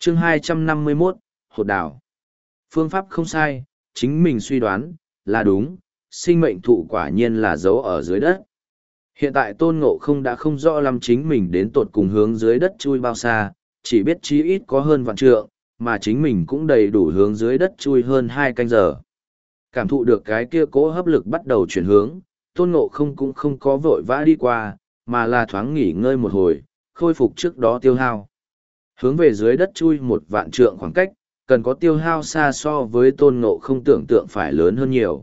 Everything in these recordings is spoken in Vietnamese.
Chương 251, Hột đảo. Phương pháp không sai, chính mình suy đoán, là đúng, sinh mệnh thụ quả nhiên là giấu ở dưới đất. Hiện tại Tôn Ngộ Không đã không rõ lắm chính mình đến tột cùng hướng dưới đất chui bao xa, chỉ biết chí ít có hơn vạn trượng, mà chính mình cũng đầy đủ hướng dưới đất chui hơn 2 canh giờ. Cảm thụ được cái kia cỗ hấp lực bắt đầu chuyển hướng, Tôn Ngộ Không cũng không có vội vã đi qua, mà là thoáng nghỉ ngơi một hồi, khôi phục trước đó tiêu hao. Hướng về dưới đất chui 1 vạn trượng khoảng cách, cần có tiêu hao xa so với Tôn Ngộ Không tưởng tượng phải lớn hơn nhiều.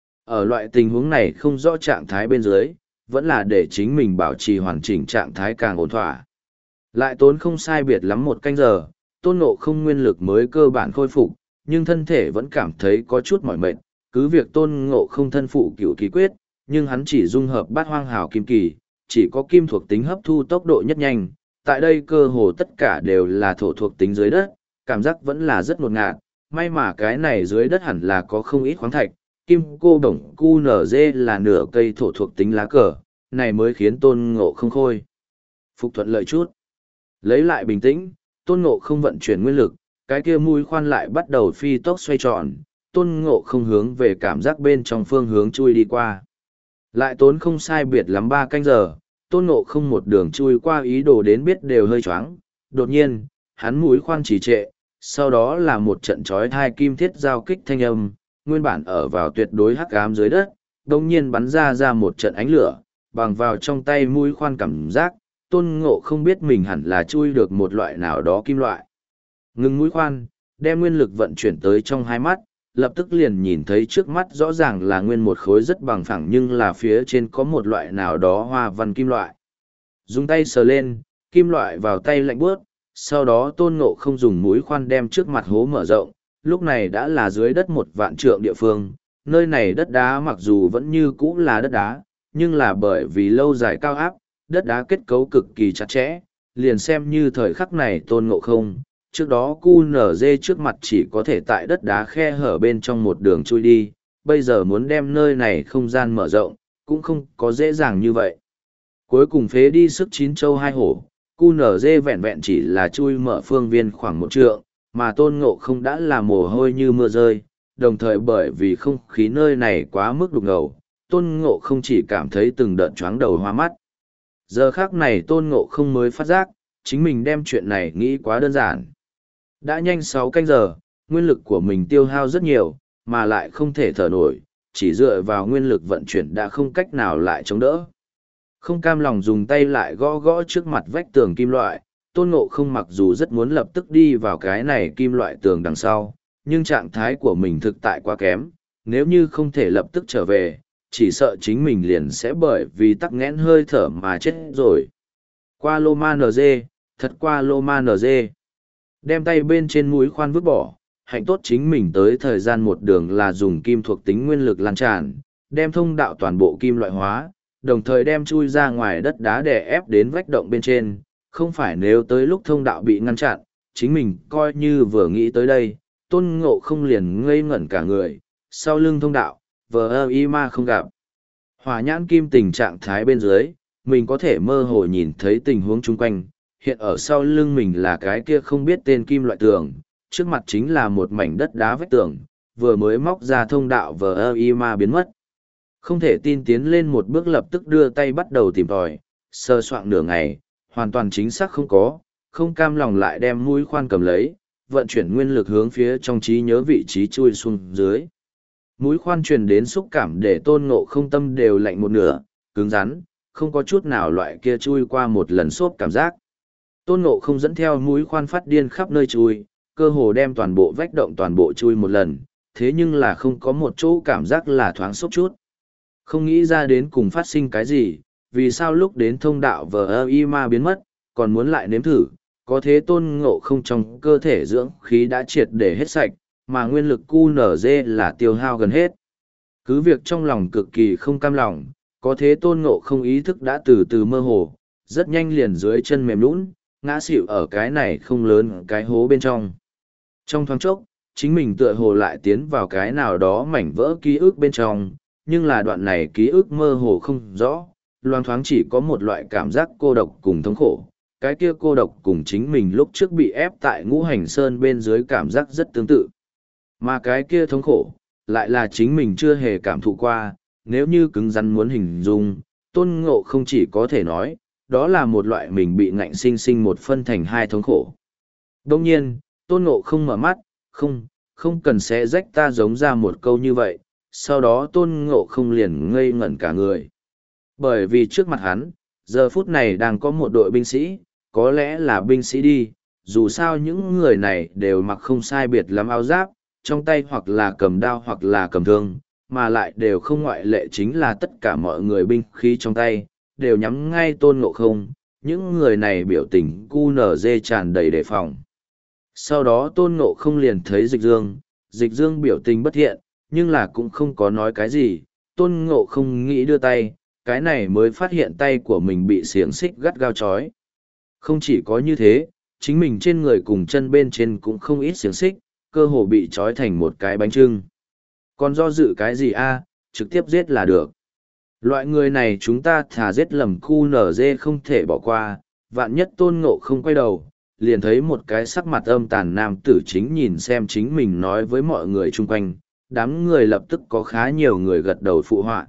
Ở loại tình huống này không rõ trạng thái bên dưới, vẫn là để chính mình bảo trì hoàn chỉnh trạng thái càng ổn thỏa. Lại tốn không sai biệt lắm 1 canh giờ, Tôn Ngộ Không nguyên lực mới cơ bản khôi phục, nhưng thân thể vẫn cảm thấy có chút mỏi mệt. Cứ việc Tôn Ngộ Không thân phụ cửu kỳ quyết, nhưng hắn chỉ dung hợp bát hoang hào kim kỳ, chỉ có kim thuộc tính hấp thu tốc độ nhất nhanh. Tại đây cơ hồ tất cả đều là thổ thuộc tính dưới đất, cảm giác vẫn là rất ngột ngạt. May mà cái này dưới đất hẳn là có không ít khoáng thạch, kim cô đồng cu nở dê là nửa cây thổ thuộc tính lá cờ, này mới khiến Tôn Ngộ Không khôi phục thuận lợi chút. Lấy lại bình tĩnh, Tôn Ngộ Không vận chuyển nguyên lực, cái kia mũi khoan lại bắt đầu phi tốc xoay tròn, Tôn Ngộ Không hướng về cảm giác bên trong phương hướng chui đi qua. Lại tốn không sai biệt lắm 3 canh giờ, Tôn Ngộ Không một đường chui qua ý đồ đến biết đều hơi choáng. Đột nhiên, hắn mũi khoan trì trệ, sau đó là một trận chói tai kim thiết giao kích thanh âm, nguyên bản ở vào tuyệt đối hắc ám dưới đất, đồng nhiên bắn ra một trận ánh lửa, bằng vào trong tay mũi khoan cảm giác, Tôn Ngộ Không biết mình hẳn là chui được một loại nào đó kim loại. Ngừng mũi khoan, đem nguyên lực vận chuyển tới trong hai mắt, lập tức liền nhìn thấy trước mắt rõ ràng là nguyên một khối rất bằng phẳng nhưng là phía trên có một loại nào đó hoa văn kim loại. Dùng tay sờ lên, kim loại vào tay lạnh buốt, sau đó Tôn Ngộ Không dùng mũi khoan đem trước mặt hố mở rộng, lúc này đã là dưới đất 1 vạn trượng địa phương, nơi này đất đá mặc dù vẫn như cũ là đất đá, nhưng là bởi vì lâu dài cao áp, đất đá kết cấu cực kỳ chặt chẽ, liền xem như thời khắc này Tôn Ngộ Không, trước đó QNZ trước mặt chỉ có thể tại đất đá khe hở bên trong một đường chui đi, bây giờ muốn đem nơi này không gian mở rộng, cũng không có dễ dàng như vậy. Cuối cùng phế đi sức 9 châu 2 hổ, QNZ vẹn vẹn chỉ là chui mở phương viên khoảng 1 trượng, mà Tôn Ngộ Không đã là mồ hôi như mưa rơi, đồng thời bởi vì không khí nơi này quá mức đục ngầu, Tôn Ngộ Không chỉ cảm thấy từng đợt choáng đầu hoa mắt. Giờ khác này Tôn Ngộ Không mới phát giác, chính mình đem chuyện này nghĩ quá đơn giản. Đã nhanh 6 canh giờ, nguyên lực của mình tiêu hao rất nhiều, mà lại không thể thở nổi, chỉ dựa vào nguyên lực vận chuyển đã không cách nào lại chống đỡ. Không cam lòng dùng tay lại gõ gõ trước mặt vách tường kim loại, Tôn Ngộ Không mặc dù rất muốn lập tức đi vào cái này kim loại tường đằng sau, nhưng trạng thái của mình thực tại quá kém, nếu như không thể lập tức trở về, chỉ sợ chính mình liền sẽ bởi vì tắc nghẽn hơi thở mà chết rồi. Qua lô ma NG, thật qua lô ma NG. Đem tay bên trên mũi khoan vứt bỏ, hạnh tốt chính mình tới thời gian một đường là dùng kim thuộc tính nguyên lực lan tràn, đem thông đạo toàn bộ kim loại hóa, đồng thời đem chui ra ngoài đất đá đè ép đến vách động bên trên, không phải nếu tới lúc thông đạo bị ngăn chặn, chính mình coi như vừa nghĩ tới đây, Tôn Ngộ Không liền ngây ngẩn cả người, sau lưng thông đạo, vờ y ma không gặp. Hỏa nhãn kim tình trạng thái bên dưới, mình có thể mơ hồ nhìn thấy tình huống chung quanh, hiện ở sau lưng mình là cái kia không biết tên kim loại tường, trước mặt chính là một mảnh đất đá vách tường, vừa mới móc ra thông đạo vờ y ma biến mất. Không thể tin tiến lên một bước lập tức đưa tay bắt đầu tìm tòi, sơ soạn nửa ngày, hoàn toàn chính xác không có, không cam lòng lại đem mũi khoan cầm lấy, vận chuyển nguyên lực hướng phía trong trí nhớ vị trí chui xuống dưới. Mũi khoan truyền đến xúc cảm để Tôn Ngộ Không tâm đều lạnh một nửa, cứng rắn, không có chút nào loại kia chui qua một lần xốp cảm giác. Tôn Ngộ Không dẫn theo mũi khoan phát điên khắp nơi chui, cơ hồ đem toàn bộ vách động toàn bộ chui một lần, thế nhưng là không có một chỗ cảm giác là thoáng xốp chút. Không nghĩ ra đến cùng phát sinh cái gì, vì sao lúc đến thông đạo vờ ma biến mất, còn muốn lại nếm thử, có thế Tôn Ngộ Không trong cơ thể dưỡng khí đã triệt để hết sạch, mà nguyên lực QNZ là tiêu hao gần hết. Cứ việc trong lòng cực kỳ không cam lòng, có thế Tôn Ngộ Không ý thức đã từ từ mơ hồ, rất nhanh liền dưới chân mềm lún, ngã xỉu ở cái này không lớn cái hố bên trong. Trong thoáng chốc, chính mình tựa hồ lại tiến vào cái nào đó mảnh vỡ ký ức bên trong, nhưng là đoạn này ký ức mơ hồ không rõ, loang thoáng chỉ có một loại cảm giác cô độc cùng thống khổ, cái kia cô độc cùng chính mình lúc trước bị ép tại Ngũ Hành Sơn bên dưới cảm giác rất tương tự. Mà cái kia thống khổ, lại là chính mình chưa hề cảm thụ qua, nếu như cứng rắn muốn hình dung, Tôn Ngộ không chỉ có thể nói, đó là một loại mình bị ngạnh sinh sinh một phân thành hai thống khổ. Đông nhiên, Tôn Ngộ không mở mắt, không cần xé rách ta giống ra một câu như vậy, sau đó Tôn Ngộ không liền ngây ngẩn cả người. Bởi vì trước mặt hắn, giờ phút này đang có một đội binh sĩ, có lẽ là binh sĩ đi, dù sao những người này đều mặc không sai biệt lắm áo giáp, trong tay hoặc là cầm đao hoặc là cầm thương, mà lại đều không ngoại lệ chính là tất cả mọi người binh khí trong tay, đều nhắm ngay Tôn Ngộ không, những người này biểu tình QNZ tràn đầy đề phòng. Sau đó Tôn Ngộ không liền thấy Dịch Dương biểu tình bất thiện, nhưng là cũng không có nói cái gì, Tôn Ngộ không nghĩ đưa tay, cái này mới phát hiện tay của mình bị xiềng xích gắt gao trói. Không chỉ có như thế, chính mình trên người cùng chân bên trên cũng không ít xiềng xích, cơ hồ bị trói thành một cái bánh chưng. Còn do dự cái gì a, trực tiếp giết là được. Loại người này chúng ta thà giết lầm QNZ không thể bỏ qua, vạn nhất Tôn Ngộ không quay đầu, liền thấy một cái sắc mặt âm tàn nam tử chính nhìn xem chính mình nói với mọi người chung quanh, đám người lập tức có khá nhiều người gật đầu phụ họa.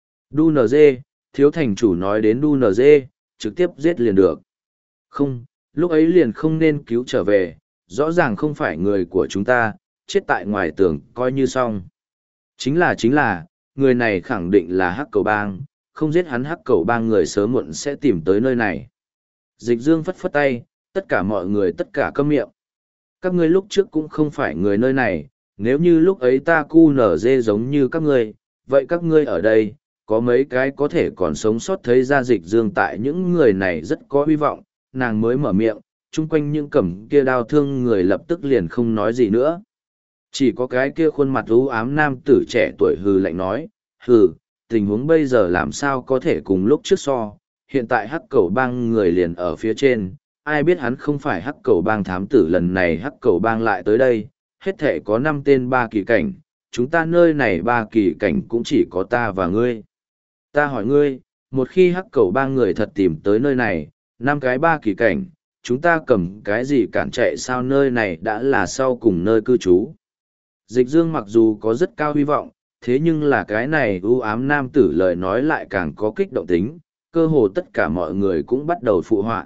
Đu NG, thiếu thành chủ nói đến Đu NG, trực tiếp giết liền được. Không, lúc ấy liền không nên cứu trở về, rõ ràng không phải người của chúng ta, chết tại ngoài tường coi như xong. Chính là, người này khẳng định là Hắc Cầu Bang, không giết hắn Hắc Cầu Bang người sớm muộn sẽ tìm tới nơi này. Dịch Dương phất phất tay, tất cả mọi người tất cả câm miệng. Các ngươi lúc trước cũng không phải người nơi này, nếu như lúc ấy ta QNZ giống như các ngươi, vậy các ngươi ở đây, có mấy cái có thể còn sống sót thấy ra Dịch Dương tại những người này rất có hy vọng, nàng mới mở miệng, chung quanh những cầm kia đau thương người lập tức liền không nói gì nữa. Chỉ có cái kia khuôn mặt u ám nam tử trẻ tuổi hừ lạnh nói, tình huống bây giờ làm sao có thể cùng lúc trước so, hiện tại Hắc Cầu Bang người liền ở phía trên, ai biết hắn không phải Hắc Cầu Bang thám tử, lần này Hắc Cầu Bang lại tới đây, hết thể có 5 tên 3 kỳ cảnh, chúng ta nơi này 3 kỳ cảnh cũng chỉ có ta và ngươi. Ta hỏi ngươi, một khi Hắc Cầu Bang người thật tìm tới nơi này, 5 cái 3 kỳ cảnh, chúng ta cầm cái gì cản chạy sao, nơi này đã là sau cùng nơi cư trú. Dịch Dương mặc dù có rất cao hy vọng, thế nhưng là cái này u ám nam tử lời nói lại càng có kích động tính, cơ hồ tất cả mọi người cũng bắt đầu phụ họa.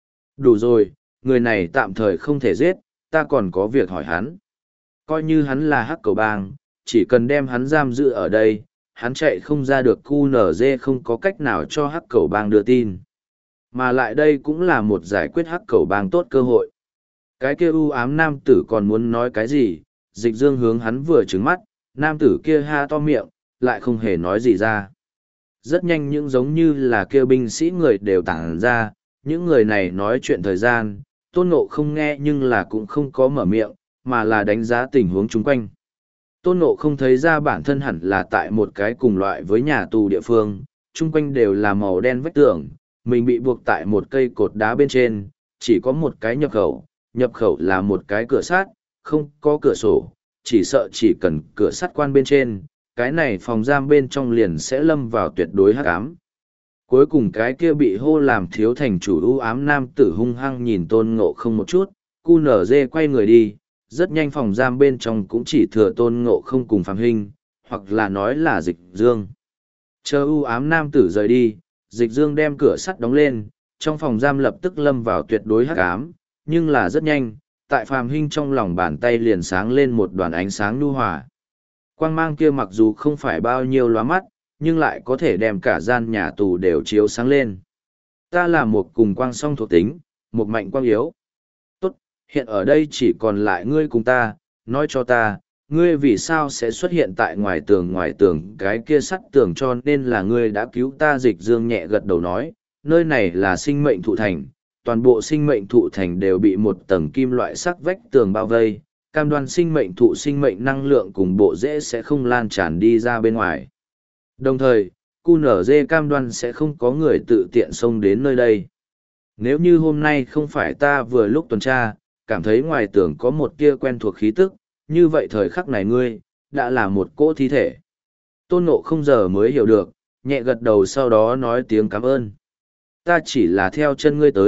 Đủ rồi, người này tạm thời không thể giết, ta còn có việc hỏi hắn. Coi như hắn là Hắc Cầu Bang, chỉ cần đem hắn giam giữ ở đây, hắn chạy không ra được, QNZ không có cách nào cho Hắc Cầu Bang đưa tin. Mà lại đây cũng là một giải quyết Hắc Cầu Bang tốt cơ hội. Cái kia u ám nam tử còn muốn nói cái gì, Dịch Dương hướng hắn vừa trừng mắt, nam tử kia ha to miệng, lại không hề nói gì ra. Rất nhanh những giống như là kêu binh sĩ người đều tản ra, những người này nói chuyện thời gian, Tôn Ngộ không nghe nhưng là cũng không có mở miệng, mà là đánh giá tình huống chung quanh. Tôn Ngộ không thấy ra bản thân hẳn là tại một cái cùng loại với nhà tù địa phương, chung quanh đều là màu đen vách tường, mình bị buộc tại một cây cột đá bên trên, chỉ có một cái nhập khẩu là một cái cửa sắt, không có cửa sổ, chỉ sợ chỉ cần cửa sắt quan bên trên, cái này phòng giam bên trong liền sẽ lâm vào tuyệt đối hắc ám. Cuối cùng cái kia bị hô làm thiếu thành chủ u ám nam tử hung hăng nhìn Tôn Ngộ không một chút, QNZ quay người đi, rất nhanh phòng giam bên trong cũng chỉ thừa Tôn Ngộ không cùng Phạm Hinh, hoặc là nói là Dịch Dương. Chờ u ám nam tử rời đi, Dịch Dương đem cửa sắt đóng lên, trong phòng giam lập tức lâm vào tuyệt đối hắc ám, nhưng là rất nhanh, tại Phạm Hinh trong lòng bàn tay liền sáng lên một đoàn ánh sáng nhu hòa. Quang mang kia mặc dù không phải bao nhiêu lóa mắt, nhưng lại có thể đem cả gian nhà tù đều chiếu sáng lên. Ta là một cùng quang song thuộc tính, một mạnh quang yếu. Tốt, hiện ở đây chỉ còn lại ngươi cùng ta, nói cho ta, ngươi vì sao sẽ xuất hiện tại ngoài tường cái kia sắt tường, cho nên là ngươi đã cứu ta. Dịch Dương nhẹ gật đầu nói, nơi này là sinh mệnh thụ thành, toàn bộ sinh mệnh thụ thành đều bị một tầng kim loại sắc vách tường bao vây, cam đoan sinh mệnh thụ sinh mệnh năng lượng cùng bộ rễ sẽ không lan tràn đi ra bên ngoài. Đồng thời, QNZ cam đoan sẽ không có người tự tiện xông đến nơi đây. Nếu như hôm nay không phải ta vừa lúc tuần tra, cảm thấy ngoài tường có một tia quen thuộc khí tức, như vậy thời khắc này ngươi, đã là một cỗ thi thể. Tôn Ngộ không giờ mới hiểu được, nhẹ gật đầu sau đó nói tiếng cảm ơn. Ta chỉ là theo chân ngươi tới,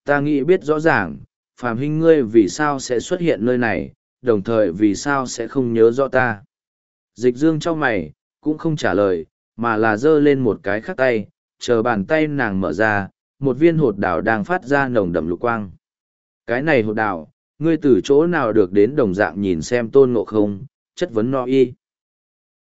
ta nghĩ biết rõ ràng, phàm huynh ngươi vì sao sẽ xuất hiện nơi này, đồng thời vì sao sẽ không nhớ rõ ta. Dịch dương trong mày, cũng không trả lời, mà là giơ lên một cái khác tay, chờ bàn tay nàng mở ra, một viên hột đào đang phát ra nồng đậm lục quang. Cái này hột đào, ngươi từ chỗ nào được đến? Đồng dạng nhìn xem Tôn Ngộ Không, chất vấn no y.